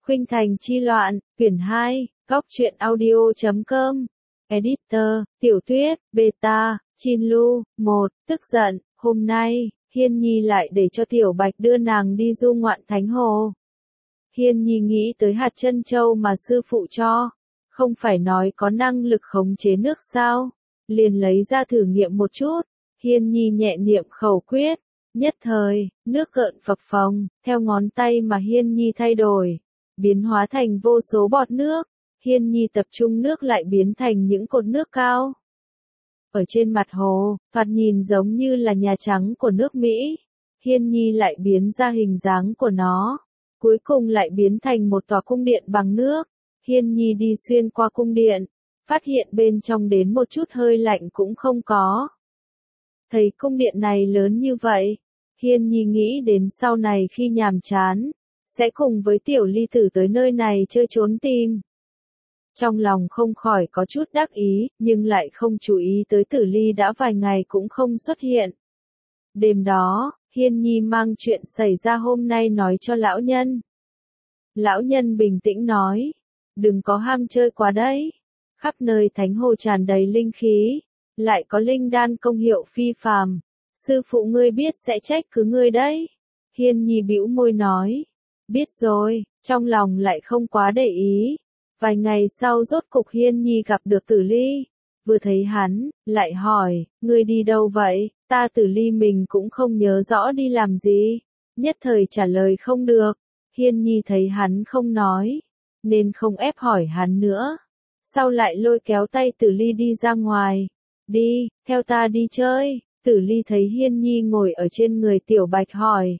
Khuynh Thành chi loạn, quyển 2, góc truyện audio.com. Editor, Tiểu Tuyết, Beta, Chinlu, 1, tức giận, hôm nay, Hiên Nhi lại để cho Tiểu Bạch đưa nàng đi du ngoạn Thánh Hồ. Hiên Nhi nghĩ tới hạt chân châu mà sư phụ cho, không phải nói có năng lực khống chế nước sao, liền lấy ra thử nghiệm một chút. Hiên Nhi nhẹ niệm khẩu quyết, nhất thời, nước gợn phập phồng, theo ngón tay mà Hiên Nhi thay đổi, biến hóa thành vô số bọt nước. Hiên Nhi tập trung nước lại biến thành những cột nước cao. Ở trên mặt hồ, thoạt nhìn giống như là Nhà Trắng của nước Mỹ. Hiên Nhi lại biến ra hình dáng của nó, cuối cùng lại biến thành một tòa cung điện bằng nước. Hiên Nhi đi xuyên qua cung điện, phát hiện bên trong đến một chút hơi lạnh cũng không có. Thấy cung điện này lớn như vậy, Hiên Nhi nghĩ đến sau này khi nhàm chán, sẽ cùng với Tiểu Ly Tử tới nơi này chơi trốn tìm. Trong lòng không khỏi có chút đắc ý, nhưng lại không chú ý tới Tử Ly đã vài ngày cũng không xuất hiện. Đêm đó, Hiên Nhi mang chuyện xảy ra hôm nay nói cho lão nhân. Lão nhân bình tĩnh nói, đừng có ham chơi quá đấy. Khắp nơi Thánh Hồ tràn đầy linh khí, lại có linh đan công hiệu phi phàm. Sư phụ ngươi biết sẽ trách cứ ngươi đấy. Hiên Nhi bĩu môi nói, biết rồi, trong lòng lại không quá để ý. Vài ngày sau rốt cục Hiên Nhi gặp được Tử Ly, vừa thấy hắn, lại hỏi, ngươi đi đâu vậy? Ta Tử Ly mình cũng không nhớ rõ đi làm gì, nhất thời trả lời không được. Hiên Nhi thấy hắn không nói, nên không ép hỏi hắn nữa. Sau lại lôi kéo tay Tử Ly đi ra ngoài, đi, theo ta đi chơi. Tử Ly thấy Hiên Nhi ngồi ở trên người Tiểu Bạch hỏi,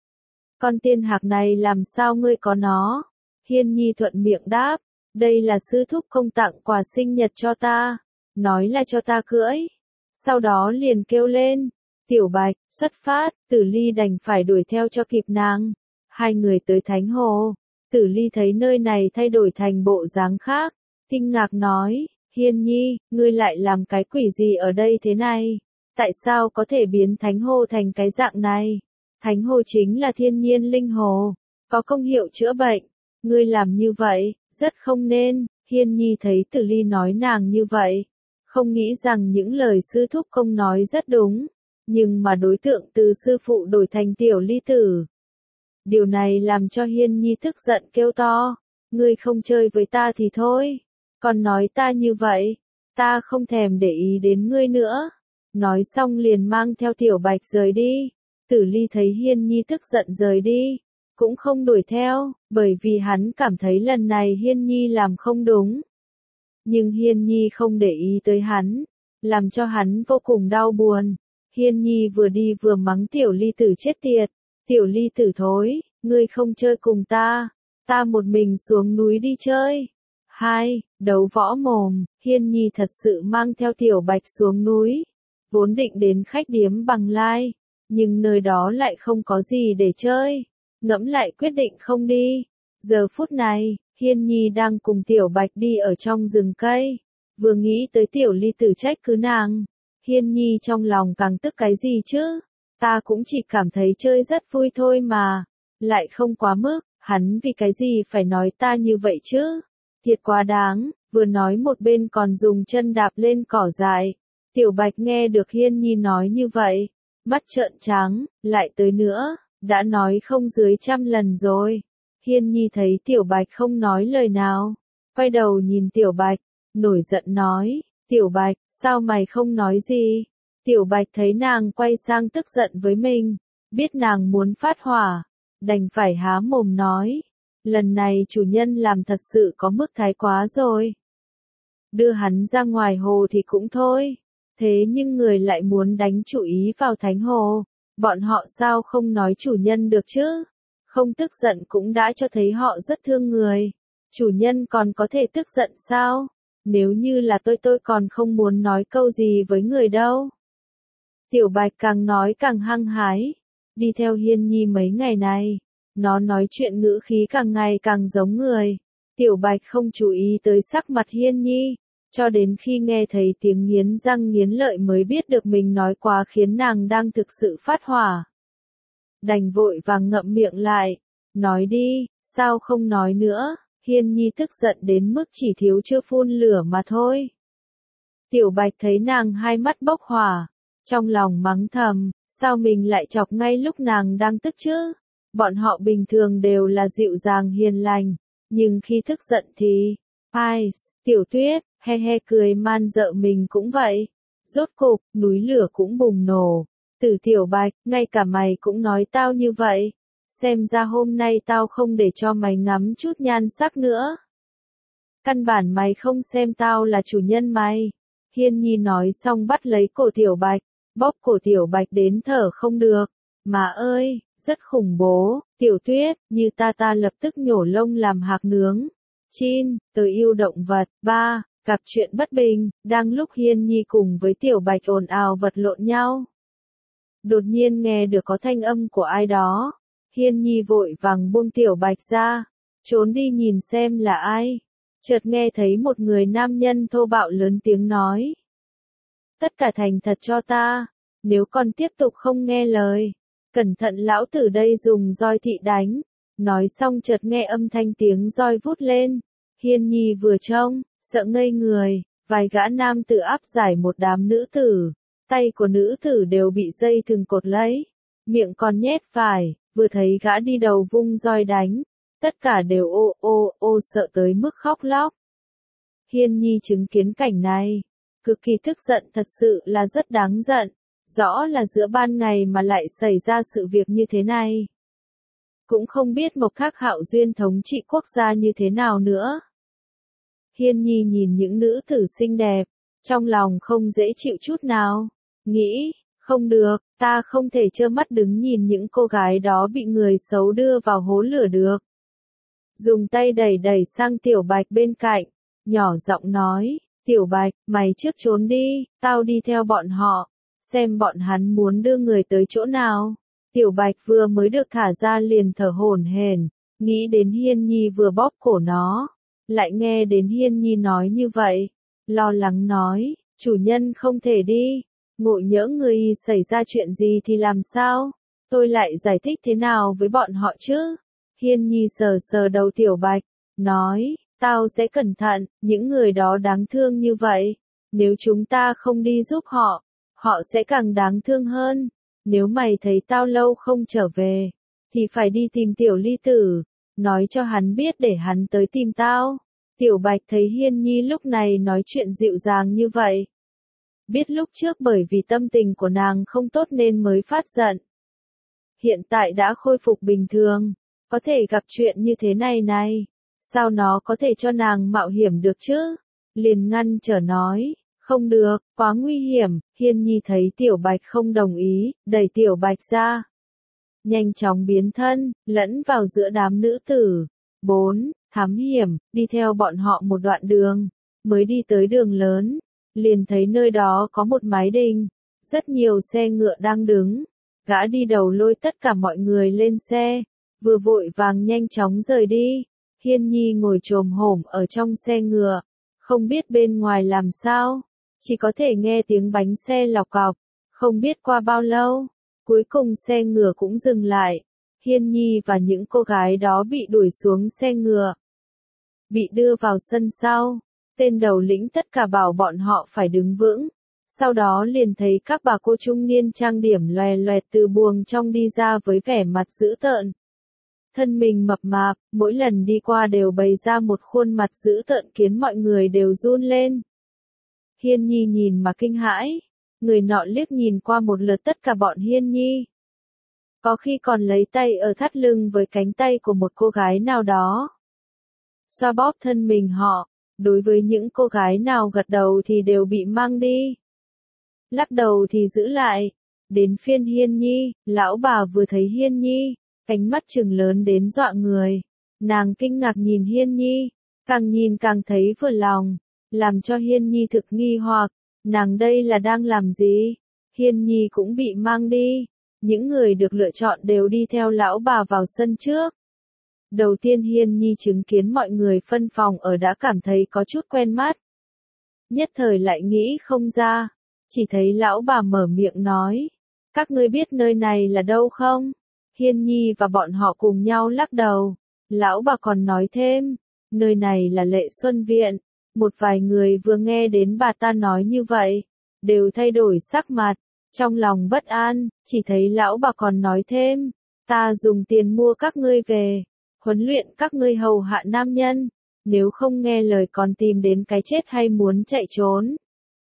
con tiên hạc này làm sao ngươi có nó? Hiên Nhi thuận miệng đáp, đây là sư thúc công tặng quà sinh nhật cho ta, nói là cho ta cưỡi. Sau đó liền kêu lên, Tiểu Bạch, xuất phát. Tử Ly đành phải đuổi theo cho kịp nàng. Hai người tới Thánh Hồ, Tử Ly thấy nơi này thay đổi thành bộ dáng khác, kinh ngạc nói, Hiên Nhi, ngươi lại làm cái quỷ gì ở đây thế này? Tại sao có thể biến Thánh Hồ thành cái dạng này? Thánh Hồ chính là thiên nhiên linh hồ, có công hiệu chữa bệnh. Ngươi làm như vậy, rất không nên. Hiên Nhi thấy Tử Ly nói nàng như vậy, không nghĩ rằng những lời sư thúc công nói rất đúng, nhưng mà đối tượng từ sư phụ đổi thành Tiểu Ly Tử. Điều này làm cho Hiên Nhi tức giận kêu to, ngươi không chơi với ta thì thôi, còn nói ta như vậy, ta không thèm để ý đến ngươi nữa. Nói xong liền mang theo Tiểu Bạch rời đi. Tử Ly thấy Hiên Nhi tức giận rời đi, cũng không đuổi theo, bởi vì hắn cảm thấy lần này Hiên Nhi làm không đúng. Nhưng Hiên Nhi không để ý tới hắn, làm cho hắn vô cùng đau buồn. Hiên Nhi vừa đi vừa mắng Tiểu Ly Tử chết tiệt, Tiểu Ly Tử thối, ngươi không chơi cùng ta, ta một mình xuống núi đi chơi. 2. Đấu võ mồm. Hiên Nhi thật sự mang theo Tiểu Bạch xuống núi, vốn định đến khách điếm Bằng Lai, nhưng nơi đó lại không có gì để chơi. Ngẫm lại quyết định không đi. Giờ phút này, Hiên Nhi đang cùng Tiểu Bạch đi ở trong rừng cây, vừa nghĩ tới Tiểu Ly Tử trách cứ nàng, Hiên Nhi trong lòng càng tức cái gì chứ? Ta cũng chỉ cảm thấy chơi rất vui thôi mà, lại không quá mức, hắn vì cái gì phải nói ta như vậy chứ? Thiệt quá đáng. Vừa nói một bên còn dùng chân đạp lên cỏ dại. Tiểu Bạch nghe được Hiên Nhi nói như vậy, mắt trợn trắng, lại tới nữa, đã nói không dưới 100 lần rồi. Hiên Nhi thấy Tiểu Bạch không nói lời nào, quay đầu nhìn Tiểu Bạch, nổi giận nói, Tiểu Bạch, sao mày không nói gì? Tiểu Bạch thấy nàng quay sang tức giận với mình, biết nàng muốn phát hỏa, đành phải há mồm nói, lần này chủ nhân làm thật sự có mức thái quá rồi. Đưa hắn ra ngoài hồ thì cũng thôi, thế nhưng người lại muốn đánh chủ ý vào Thánh Hồ, bọn họ sao không nói chủ nhân được chứ? Không tức giận cũng đã cho thấy họ rất thương người, chủ nhân còn có thể tức giận sao? Nếu như là tôi còn không muốn nói câu gì với người đâu. Tiểu Bạch càng nói càng hăng hái, đi theo Hiên Nhi mấy ngày này, nó nói chuyện ngữ khí càng ngày càng giống người. Tiểu Bạch không chú ý tới sắc mặt Hiên Nhi, cho đến khi nghe thấy tiếng nghiến răng nghiến lợi mới biết được mình nói quá khiến nàng đang thực sự phát hỏa. Đành vội vàng ngậm miệng lại, nói đi, sao không nói nữa, Hiên Nhi tức giận đến mức chỉ thiếu chưa phun lửa mà thôi. Tiểu Bạch thấy nàng hai mắt bốc hỏa, trong lòng mắng thầm, sao mình lại chọc ngay lúc nàng đang tức chứ? Bọn họ bình thường đều là dịu dàng hiền lành, nhưng khi tức giận thì, ai, Tiểu Tuyết, he he cười man dợ mình cũng vậy. Rốt cục, núi lửa cũng bùng nổ. Từ Tiểu Bạch, ngay cả mày cũng nói tao như vậy. Xem ra hôm nay tao không để cho mày ngắm chút nhan sắc nữa. Căn bản mày không xem tao là chủ nhân mày. Hiên Nhi nói xong bắt lấy cổ Tiểu Bạch, bóp cổ Tiểu Bạch đến thở không được. Mà ơi, rất khủng bố, Tiểu Tuyết, như ta lập tức nhổ lông làm hạc nướng. Chin, từ yêu động vật, 3, gặp chuyện bất bình, đang lúc Hiên Nhi cùng với Tiểu Bạch ồn ào vật lộn nhau. Đột nhiên nghe được có thanh âm của ai đó. Hiên Nhi vội vàng buông Tiểu Bạch ra, trốn đi nhìn xem là ai. Chợt nghe thấy một người nam nhân thô bạo lớn tiếng nói. Tất cả thành thật cho ta, nếu còn tiếp tục không nghe lời, cẩn thận lão tử đây dùng roi thị đánh. Nói xong chợt nghe âm thanh tiếng roi vút lên. Hiên Nhi vừa trông, sợ ngây người, vài gã nam tử áp giải một đám nữ tử. Tay của nữ tử đều bị dây thừng cột lấy, miệng còn nhét vải, vừa thấy gã đi đầu vung roi đánh. Tất cả đều ô sợ tới mức khóc lóc. Hiên Nhi chứng kiến cảnh này, cực kỳ tức giận, thật sự là rất đáng giận. Rõ là giữa ban ngày mà lại xảy ra sự việc như thế này. Cũng không biết Mộc Thác Hạo Duyên thống trị quốc gia như thế nào nữa. Hiên Nhi nhìn những nữ tử xinh đẹp, trong lòng không dễ chịu chút nào. Nghĩ, không được, ta không thể trơ mắt đứng nhìn những cô gái đó bị người xấu đưa vào hố lửa được. Dùng tay đẩy sang Tiểu Bạch bên cạnh, nhỏ giọng nói, Tiểu Bạch, mày trước trốn đi, tao đi theo bọn họ, xem bọn hắn muốn đưa người tới chỗ nào. Tiểu Bạch vừa mới được thả ra liền thở hổn hển, nghĩ đến Hiên Nhi vừa bóp cổ nó, lại nghe đến Hiên Nhi nói như vậy, lo lắng nói, chủ nhân không thể đi, ngộ nhỡ người xảy ra chuyện gì thì làm sao, tôi lại giải thích thế nào với bọn họ chứ? Hiên Nhi sờ đầu Tiểu Bạch, nói, tao sẽ cẩn thận, những người đó đáng thương như vậy, nếu chúng ta không đi giúp họ, họ sẽ càng đáng thương hơn. Nếu mày thấy tao lâu không trở về, thì phải đi tìm Tiểu Ly Tử, nói cho hắn biết để hắn tới tìm tao. Tiểu Bạch thấy Hiên Nhi lúc này nói chuyện dịu dàng như vậy. Biết lúc trước bởi vì tâm tình của nàng không tốt nên mới phát giận. Hiện tại đã khôi phục bình thường, có thể gặp chuyện như thế này, sao nó có thể cho nàng mạo hiểm được chứ? Liền ngăn trở nói. Không được, quá nguy hiểm. Hiên Nhi thấy Tiểu Bạch không đồng ý, đẩy Tiểu Bạch ra. Nhanh chóng biến thân, lẫn vào giữa đám nữ tử. 4. Thám hiểm, đi theo bọn họ một đoạn đường. Mới đi tới đường lớn, liền thấy nơi đó có một mái đình. Rất nhiều xe ngựa đang đứng. Gã đi đầu lôi tất cả mọi người lên xe. Vừa vội vàng nhanh chóng rời đi. Hiên Nhi ngồi chồm hổm ở trong xe ngựa. Không biết bên ngoài làm sao. Chỉ có thể nghe tiếng bánh xe lọc cọc, không biết qua bao lâu, cuối cùng xe ngựa cũng dừng lại. Hiên Nhi và những cô gái đó bị đuổi xuống xe ngựa, bị đưa vào sân sau. Tên đầu lĩnh tất cả bảo bọn họ phải đứng vững. Sau đó liền thấy các bà cô trung niên trang điểm loè loẹt từ buồng trong đi ra với vẻ mặt dữ tợn. Thân mình mập mạp, mỗi lần đi qua đều bày ra một khuôn mặt dữ tợn khiến mọi người đều run lên. Hiên Nhi nhìn mà kinh hãi, người nọ liếc nhìn qua một lượt tất cả bọn Hiên Nhi. Có khi còn lấy tay ở thắt lưng với cánh tay của một cô gái nào đó. Xoa bóp thân mình họ, đối với những cô gái nào gật đầu thì đều bị mang đi. Lắc đầu thì giữ lại. Đến phiên Hiên Nhi, lão bà vừa thấy Hiên Nhi, cánh mắt trừng lớn đến dọa người. Nàng kinh ngạc nhìn Hiên Nhi, càng nhìn càng thấy vừa lòng. Làm cho Hiên Nhi thực nghi hoặc, nàng đây là đang làm gì? Hiên Nhi cũng bị mang đi. Những người được lựa chọn đều đi theo lão bà vào sân trước. Đầu tiên Hiên Nhi chứng kiến mọi người phân phòng ở đã cảm thấy có chút quen mắt. Nhất thời lại nghĩ không ra, chỉ thấy lão bà mở miệng nói, các ngươi biết nơi này là đâu không? Hiên Nhi và bọn họ cùng nhau lắc đầu, Lão bà còn nói thêm, nơi này là Lệ Xuân Viện. Một vài người vừa nghe đến bà ta nói như vậy, đều thay đổi sắc mặt, trong lòng bất an, chỉ thấy lão bà còn nói thêm, ta dùng tiền mua các ngươi về, huấn luyện các ngươi hầu hạ nam nhân, nếu không nghe lời còn tìm đến cái chết hay muốn chạy trốn.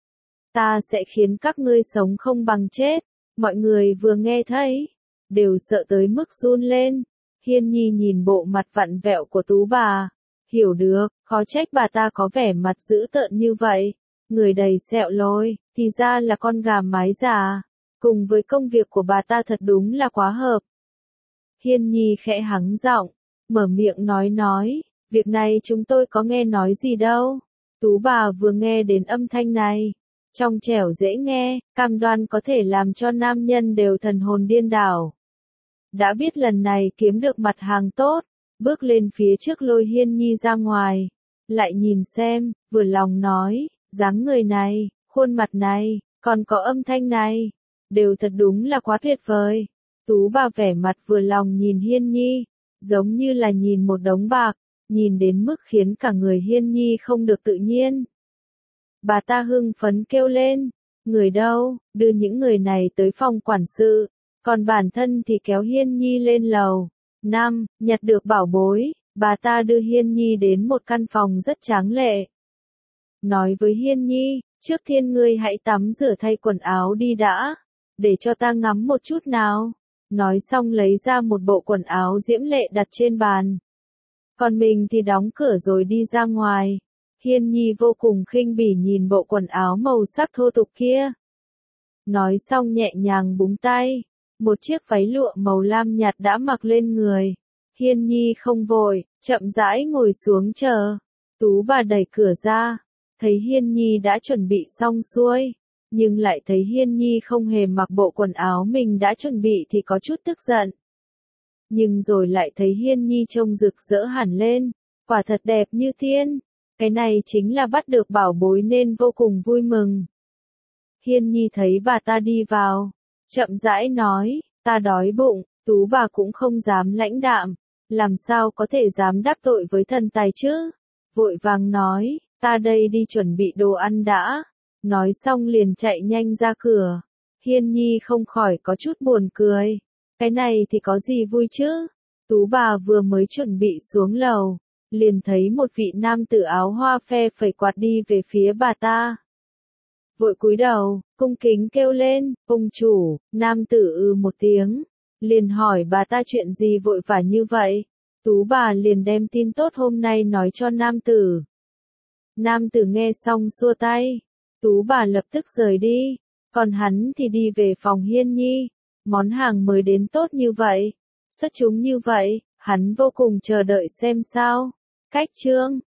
Ta sẽ khiến các ngươi sống không bằng chết. Mọi người vừa nghe thấy, đều sợ tới mức run lên. Hiên Nhi nhìn bộ mặt vặn vẹo của Tú bà, hiểu được, khó trách bà ta có vẻ mặt dữ tợn như vậy. Người đầy sẹo lôi, thì ra là con gà mái già. Cùng với công việc của bà ta thật đúng là quá hợp. Hiên Nhi khẽ hắng giọng, mở miệng nói, việc này chúng tôi có nghe nói gì đâu. Tú bà vừa nghe đến âm thanh này, trong trẻo dễ nghe, cam đoan có thể làm cho nam nhân đều thần hồn điên đảo. Đã biết lần này kiếm được mặt hàng tốt, bước lên phía trước lôi Hiên Nhi ra ngoài, lại nhìn xem, vừa lòng nói, dáng người này, khuôn mặt này, còn có âm thanh này, đều thật đúng là quá tuyệt vời. Tú bà vẻ mặt vừa lòng nhìn Hiên Nhi, giống như là nhìn một đống bạc, nhìn đến mức khiến cả người Hiên Nhi không được tự nhiên. Bà ta hưng phấn kêu lên, người đâu, đưa những người này tới phòng quản sự, còn bản thân thì kéo Hiên Nhi lên lầu. 5. Nhặt được bảo bối, bà ta đưa Hiên Nhi đến một căn phòng rất tráng lệ. Nói với Hiên Nhi, trước tiên ngươi hãy tắm rửa thay quần áo đi đã, để cho ta ngắm một chút nào. Nói xong lấy ra một bộ quần áo diễm lệ đặt trên bàn. Còn mình thì đóng cửa rồi đi ra ngoài. Hiên Nhi vô cùng khinh bỉ nhìn bộ quần áo màu sắc thô tục kia. Nói xong nhẹ nhàng búng tay. Một chiếc váy lụa màu lam nhạt đã mặc lên người. Hiên Nhi không vội, chậm rãi ngồi xuống chờ. Tú bà đẩy cửa ra, thấy Hiên Nhi đã chuẩn bị xong xuôi, nhưng lại thấy Hiên Nhi không hề mặc bộ quần áo mình đã chuẩn bị thì có chút tức giận. Nhưng rồi lại thấy Hiên Nhi trông rực rỡ hẳn lên, quả thật đẹp như thiên. Cái này chính là bắt được bảo bối nên vô cùng vui mừng. Hiên Nhi thấy bà ta đi vào, chậm rãi nói, ta đói bụng. Tú bà cũng không dám lãnh đạm, làm sao có thể dám đắc tội với thần tài chứ. Vội vàng nói, ta đây đi chuẩn bị đồ ăn đã. Nói xong liền chạy nhanh ra cửa. Hiên Nhi không khỏi có chút buồn cười. Cái này thì có gì vui chứ? Tú bà vừa mới chuẩn bị xuống lầu, liền thấy một vị nam tử áo hoa phe phẩy quạt đi về phía bà ta. Vội cúi đầu, cung kính kêu lên, ông chủ. Nam tử một tiếng, liền hỏi bà ta chuyện gì vội vã như vậy. Tú bà liền đem tin tốt hôm nay nói cho nam tử. Nam tử nghe xong xua tay. Tú bà lập tức rời đi, còn hắn thì đi về phòng Hiên Nhi. Món hàng mới đến tốt như vậy, xuất chúng như vậy, hắn vô cùng chờ đợi xem sao. Cách chương